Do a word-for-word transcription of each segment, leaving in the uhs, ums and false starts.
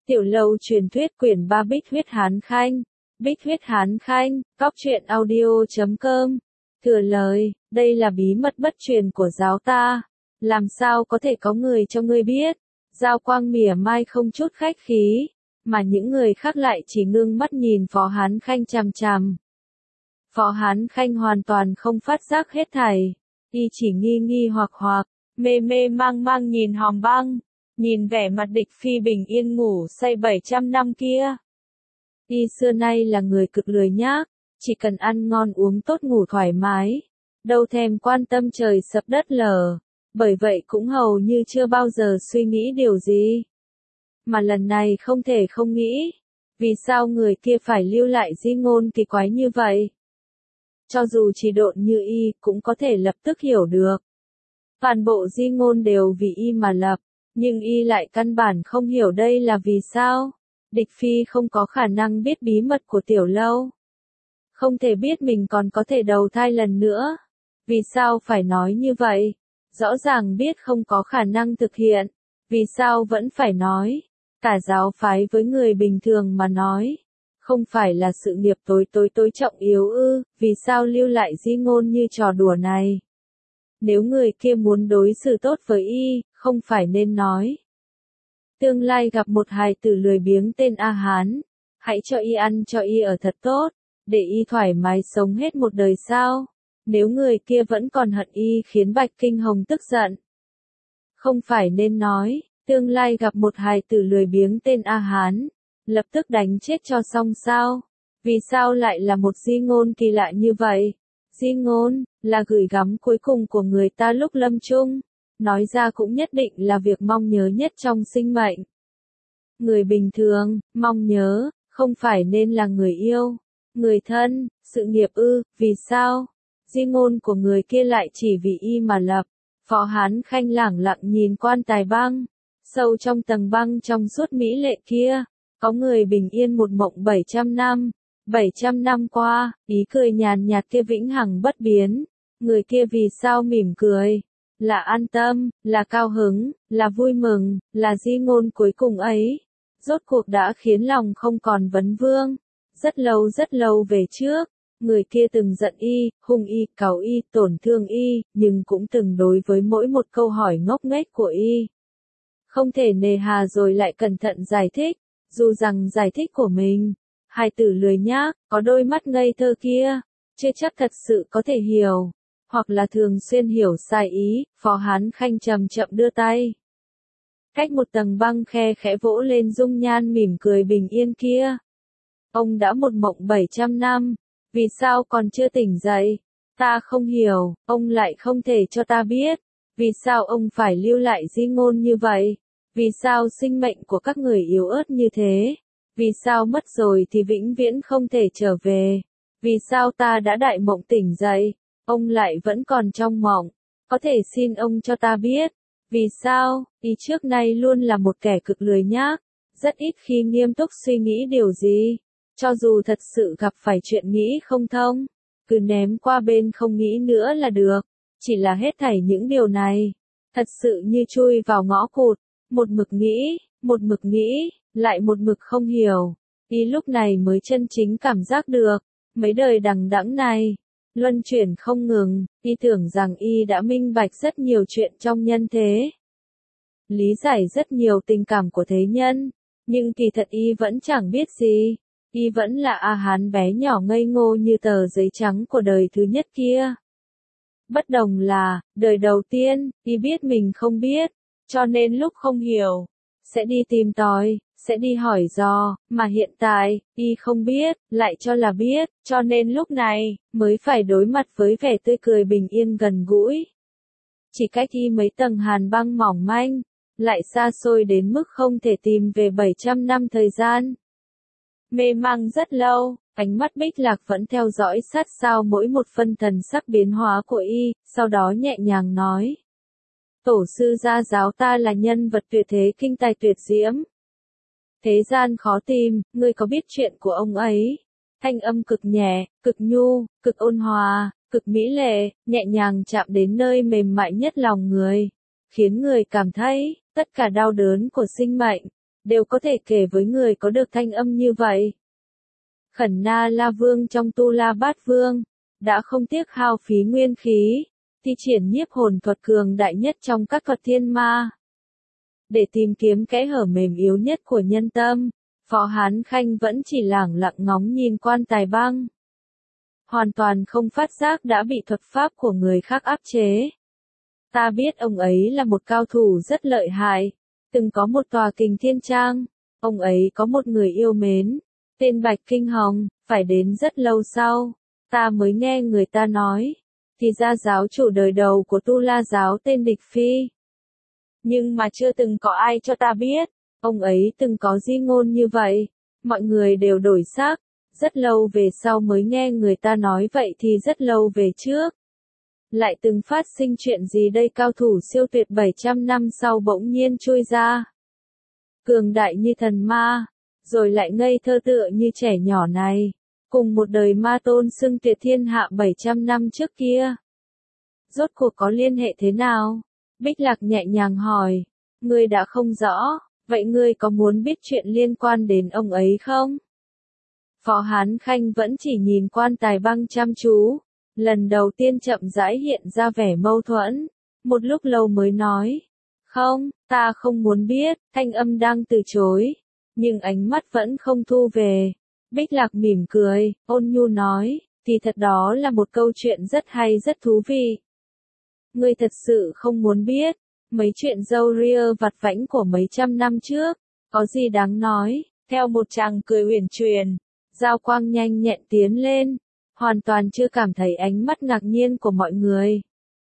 Tiểu lâu truyền thuyết quyển ba Bích huyết Hán Khanh. Bích huyết Hán Khanh, cóc truyện audio chấm com. Thừa lời, đây là bí mật bất truyền của giáo ta. Làm sao có thể có người cho ngươi biết? Giao Quang mỉa mai không chút khách khí, mà những người khác lại chỉ ngưng mắt nhìn Phó Hán Khanh chằm chằm. Phó Hán Khanh hoàn toàn không phát giác hết thảy, y chỉ nghi nghi hoặc hoặc, mê mê mang mang nhìn Hòm Băng, nhìn vẻ mặt địch phi bình yên ngủ say bảy trăm năm kia. Y xưa nay là người cực lười nhác, chỉ cần ăn ngon uống tốt ngủ thoải mái, đâu thèm quan tâm trời sập đất lở, bởi vậy cũng hầu như chưa bao giờ suy nghĩ điều gì. Mà lần này không thể không nghĩ, vì sao người kia phải lưu lại di ngôn kỳ quái như vậy? Cho dù chỉ độn như y cũng có thể lập tức hiểu được. Toàn bộ di ngôn đều vì y mà lập, nhưng y lại căn bản không hiểu đây là vì sao. Địch phi không có khả năng biết bí mật của tiểu lâu. Không thể biết mình còn có thể đầu thai lần nữa. Vì sao phải nói như vậy? Rõ ràng biết không có khả năng thực hiện. Vì sao vẫn phải nói? Cả giáo phái với người bình thường mà nói. Không phải là sự nghiệp tối tối tối trọng yếu ư, vì sao lưu lại di ngôn như trò đùa này? Nếu người kia muốn đối xử tốt với y, không phải nên nói. Tương lai gặp một hài tử lười biếng tên A Hán, hãy cho y ăn cho y ở thật tốt, để y thoải mái sống hết một đời sao? Nếu người kia vẫn còn hận y khiến Bạch Kinh Hồng tức giận. Không phải nên nói, tương lai gặp một hài tử lười biếng tên A Hán, lập tức đánh chết cho xong sao? Vì sao lại là một di ngôn kỳ lạ như vậy? Di ngôn, là gửi gắm cuối cùng của người ta lúc lâm chung. Nói ra cũng nhất định là việc mong nhớ nhất trong sinh mệnh. Người bình thường, mong nhớ, không phải nên là người yêu, người thân, sự nghiệp ư, vì sao? Di ngôn của người kia lại chỉ vì y mà lập. Phó Hán Khanh lẳng lặng nhìn quan tài băng, sâu trong tầng băng trong suốt mỹ lệ kia, có người bình yên một mộng bảy trăm năm, bảy trăm năm qua, ý cười nhàn nhạt kia vĩnh hằng bất biến, người kia vì sao mỉm cười? Là an tâm, là cao hứng, là vui mừng, là di ngôn cuối cùng ấy. Rốt cuộc đã khiến lòng không còn vấn vương. Rất lâu rất lâu về trước, người kia từng giận y, hung y, cáu y, tổn thương y, nhưng cũng từng đối với mỗi một câu hỏi ngốc nghếch của y. Không thể nề hà rồi lại cẩn thận giải thích, dù rằng giải thích của mình, hài tử lười nhác, có đôi mắt ngây thơ kia, chưa chắc thật sự có thể hiểu. Hoặc là thường xuyên hiểu sai ý, Phó Hán Khanh chậm chậm đưa tay. Cách một tầng băng khe khẽ vỗ lên dung nhan mỉm cười bình yên kia. Ông đã một mộng bảy trăm năm, vì sao còn chưa tỉnh dậy? Ta không hiểu, ông lại không thể cho ta biết. Vì sao ông phải lưu lại di ngôn như vậy? Vì sao sinh mệnh của các người yếu ớt như thế? Vì sao mất rồi thì vĩnh viễn không thể trở về? Vì sao ta đã đại mộng tỉnh dậy? Ông lại vẫn còn trong mộng, có thể xin ông cho ta biết, vì sao, y trước nay luôn là một kẻ cực lười nhác, rất ít khi nghiêm túc suy nghĩ điều gì, cho dù thật sự gặp phải chuyện nghĩ không thông, cứ ném qua bên không nghĩ nữa là được, chỉ là hết thảy những điều này, thật sự như chui vào ngõ cụt, một mực nghĩ, một mực nghĩ, lại một mực không hiểu, y lúc này mới chân chính cảm giác được, mấy đời đằng đẵng này. Luân chuyển không ngừng, y tưởng rằng y đã minh bạch rất nhiều chuyện trong nhân thế. Lý giải rất nhiều tình cảm của thế nhân, nhưng kỳ thật y vẫn chẳng biết gì. Y vẫn là A Hán bé nhỏ ngây ngô như tờ giấy trắng của đời thứ nhất kia. Bất đồng là, đời đầu tiên, y biết mình không biết, cho nên lúc không hiểu, sẽ đi tìm tòi, sẽ đi hỏi dò, mà hiện tại, y không biết, lại cho là biết, cho nên lúc này, mới phải đối mặt với vẻ tươi cười bình yên gần gũi. Chỉ cách y mấy tầng hàn băng mỏng manh, lại xa xôi đến mức không thể tìm về bảy trăm năm thời gian. Mê mang rất lâu, ánh mắt Bích Lạc vẫn theo dõi sát sao mỗi một phân thần sắc biến hóa của y, sau đó nhẹ nhàng nói. Tổ sư gia giáo ta là nhân vật tuyệt thế kinh tài tuyệt diễm. Thế gian khó tìm, ngươi có biết chuyện của ông ấy? Thanh âm cực nhẹ, cực nhu, cực ôn hòa, cực mỹ lệ, nhẹ nhàng chạm đến nơi mềm mại nhất lòng người, khiến người cảm thấy, tất cả đau đớn của sinh mệnh, đều có thể kể với người có được thanh âm như vậy. Khẩn Na La Vương trong Tu La Bát Vương, đã không tiếc hao phí nguyên khí, thi triển nhiếp hồn thuật cường đại nhất trong các thuật thiên ma. Để tìm kiếm kẽ hở mềm yếu nhất của nhân tâm, Phó Hán Khanh vẫn chỉ lẳng lặng ngóng nhìn Quan Tài Băng. Hoàn toàn không phát giác đã bị thuật pháp của người khác áp chế. Ta biết ông ấy là một cao thủ rất lợi hại, từng có một tòa Kình Thiên Trang, ông ấy có một người yêu mến, tên Bạch Kinh Hồng, phải đến rất lâu sau, ta mới nghe người ta nói, thì ra giáo chủ đời đầu của Tu La giáo tên Địch Phi. Nhưng mà chưa từng có ai cho ta biết, ông ấy từng có di ngôn như vậy, mọi người đều đổi xác, rất lâu về sau mới nghe người ta nói vậy thì rất lâu về trước. Lại từng phát sinh chuyện gì đây, cao thủ siêu tuyệt bảy trăm năm sau bỗng nhiên chui ra. Cường đại như thần ma, rồi lại ngây thơ tựa như trẻ nhỏ này, cùng một đời ma tôn xưng tuyệt thiên hạ bảy trăm năm trước kia. Rốt cuộc có liên hệ thế nào? Bích Lạc nhẹ nhàng hỏi, ngươi đã không rõ, vậy ngươi có muốn biết chuyện liên quan đến ông ấy không? Phó Hán Khanh vẫn chỉ nhìn Quan Tài Băng chăm chú, lần đầu tiên chậm rãi hiện ra vẻ mâu thuẫn, một lúc lâu mới nói, không, ta không muốn biết, thanh âm đang từ chối, nhưng ánh mắt vẫn không thu về. Bích Lạc mỉm cười, ôn nhu nói, thì thật đó là một câu chuyện rất hay rất thú vị. Ngươi thật sự không muốn biết, mấy chuyện râu ria vặt vãnh của mấy trăm năm trước, có gì đáng nói, theo một chàng cười uyển chuyển, Giao Quang nhanh nhẹn tiến lên, hoàn toàn chưa cảm thấy ánh mắt ngạc nhiên của mọi người.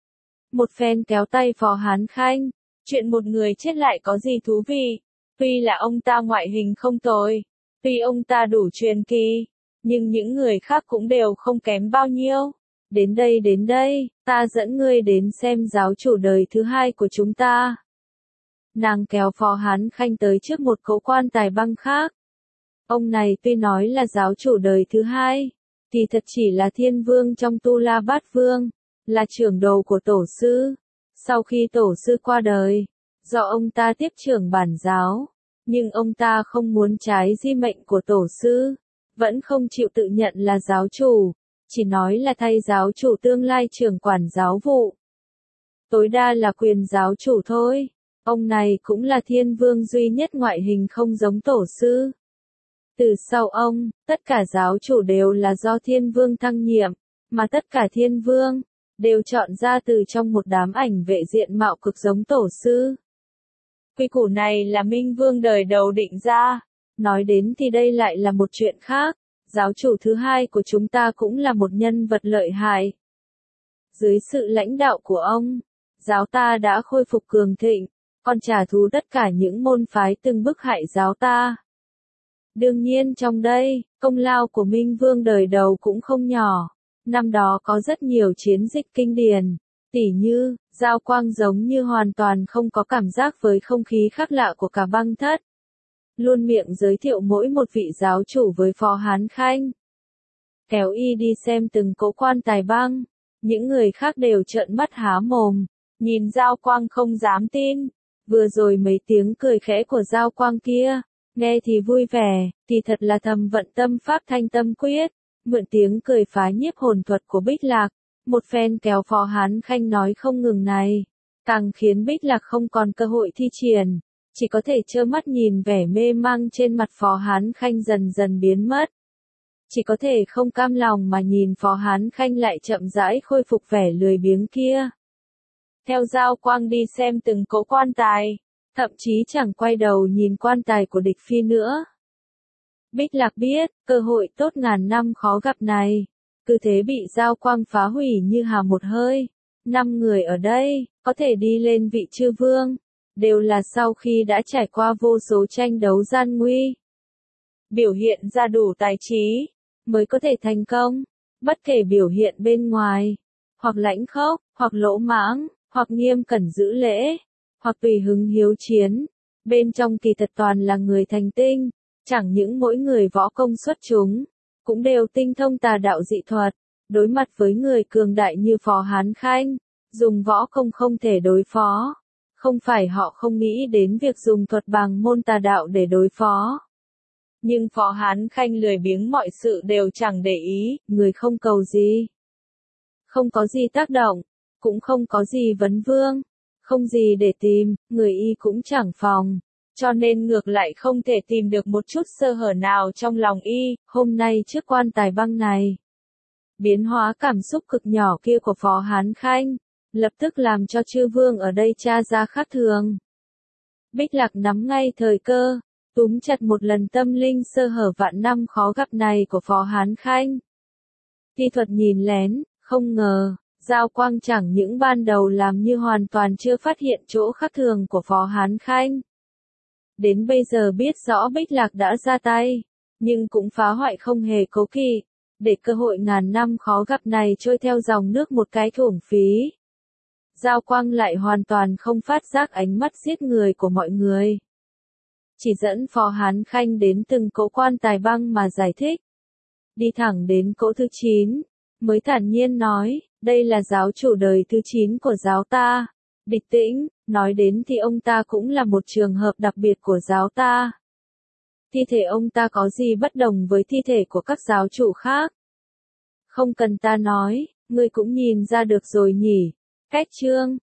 Một phen kéo tay Phó Hán Khanh, chuyện một người chết lại có gì thú vị, tuy là ông ta ngoại hình không tồi, tuy ông ta đủ truyền kỳ, nhưng những người khác cũng đều không kém bao nhiêu. Đến đây đến đây, ta dẫn ngươi đến xem giáo chủ đời thứ hai của chúng ta. Nàng kéo Phó Hán Khanh tới trước một cỗ Quan Tài Băng khác. Ông này tuy nói là giáo chủ đời thứ hai, thì thật chỉ là thiên vương trong Tu La Bát Vương, là trưởng đồ của tổ sư. Sau khi tổ sư qua đời, do ông ta tiếp trưởng bản giáo, nhưng ông ta không muốn trái di mệnh của tổ sư, vẫn không chịu tự nhận là giáo chủ, chỉ nói là thay giáo chủ tương lai trưởng quản giáo vụ. Tối đa là quyền giáo chủ thôi. Ông này cũng là thiên vương duy nhất ngoại hình không giống tổ sư. Từ sau ông, tất cả giáo chủ đều là do thiên vương thăng nhiệm, mà tất cả thiên vương đều chọn ra từ trong một đám ảnh vệ diện mạo cực giống tổ sư. Quy củ này là Minh Vương đời đầu định ra. Nói đến thì đây lại là một chuyện khác, giáo chủ thứ hai của chúng ta cũng là một nhân vật lợi hại. Dưới sự lãnh đạo của ông, giáo ta đã khôi phục cường thịnh, còn trả thù tất cả những môn phái từng bức hại giáo ta. Đương nhiên trong đây, công lao của Minh Vương đời đầu cũng không nhỏ. Năm đó có rất nhiều chiến dịch kinh điển, tỉ như, Giao Quang giống như hoàn toàn không có cảm giác với không khí khác lạ của cả băng thất. Luôn miệng giới thiệu mỗi một vị giáo chủ với Phó Hán Khanh. Kéo y đi xem từng cỗ Quan Tài Băng, những người khác đều trợn mắt há mồm, nhìn Giao Quang không dám tin. Vừa rồi mấy tiếng cười khẽ của Giao Quang kia, nghe thì vui vẻ, thì thật là thầm vận tâm pháp thanh tâm quyết, mượn tiếng cười phá nhiếp hồn thuật của Bích Lạc, một phen kéo Phó Hán Khanh nói không ngừng này, càng khiến Bích Lạc không còn cơ hội thi triển, chỉ có thể trơ mắt nhìn vẻ mê mang trên mặt Phó Hán Khanh dần dần biến mất. Chỉ có thể không cam lòng mà nhìn Phó Hán Khanh lại chậm rãi khôi phục vẻ lười biếng kia. Theo Giao Quang đi xem từng cỗ quan tài, thậm chí chẳng quay đầu nhìn quan tài của Địch Phi nữa. Bích Lạc biết, cơ hội tốt ngàn năm khó gặp này, cứ thế bị Giao Quang phá hủy như hà một hơi. Năm người ở đây, có thể đi lên vị chư vương, đều là sau khi đã trải qua vô số tranh đấu gian nguy. Biểu hiện ra đủ tài trí, mới có thể thành công, bất kể biểu hiện bên ngoài, hoặc lãnh khốc, hoặc lỗ mãng, hoặc nghiêm cẩn giữ lễ, hoặc tùy hứng hiếu chiến, bên trong kỳ thật toàn là người thành tinh, chẳng những mỗi người võ công xuất chúng, cũng đều tinh thông tà đạo dị thuật, đối mặt với người cường đại như Phó Hán Khanh, dùng võ công không thể đối phó, Không phải họ không nghĩ đến việc dùng thuật bàng môn tà đạo để đối phó. Nhưng Phó Hán Khanh lười biếng mọi sự đều chẳng để ý, người không cầu gì. Không có gì tác động, cũng không có gì vấn vương, không gì để tìm, người y cũng chẳng phòng. Cho nên ngược lại không thể tìm được một chút sơ hở nào trong lòng y, hôm nay trước quan tài băng này. Biến hóa cảm xúc cực nhỏ kia của Phó Hán Khanh, lập tức làm cho chư vương ở đây tra ra khác thường. Bích Lạc nắm ngay thời cơ, túm chặt một lần tâm linh sơ hở vạn năm khó gặp này của Phó Hán Khanh. Thi thuật nhìn lén, không ngờ, Giao Quang chẳng những ban đầu làm như hoàn toàn chưa phát hiện chỗ khác thường của Phó Hán Khanh. Đến bây giờ biết rõ Bích Lạc đã ra tay, nhưng cũng phá hoại không hề cố kỵ, để cơ hội ngàn năm khó gặp này trôi theo dòng nước một cái uổng phí. Giao Quang lại hoàn toàn không phát giác ánh mắt giết người của mọi người. Chỉ dẫn Phó Hán Khanh đến từng cỗ quan tài băng mà giải thích. Đi thẳng đến cỗ thứ chín, mới thản nhiên nói, đây là giáo chủ đời thứ chín của giáo ta. Địch Tĩnh, nói đến thì ông ta cũng là một trường hợp đặc biệt của giáo ta. Thi thể ông ta có gì bất đồng với thi thể của các giáo chủ khác? Không cần ta nói, ngươi cũng nhìn ra được rồi nhỉ. Cách chương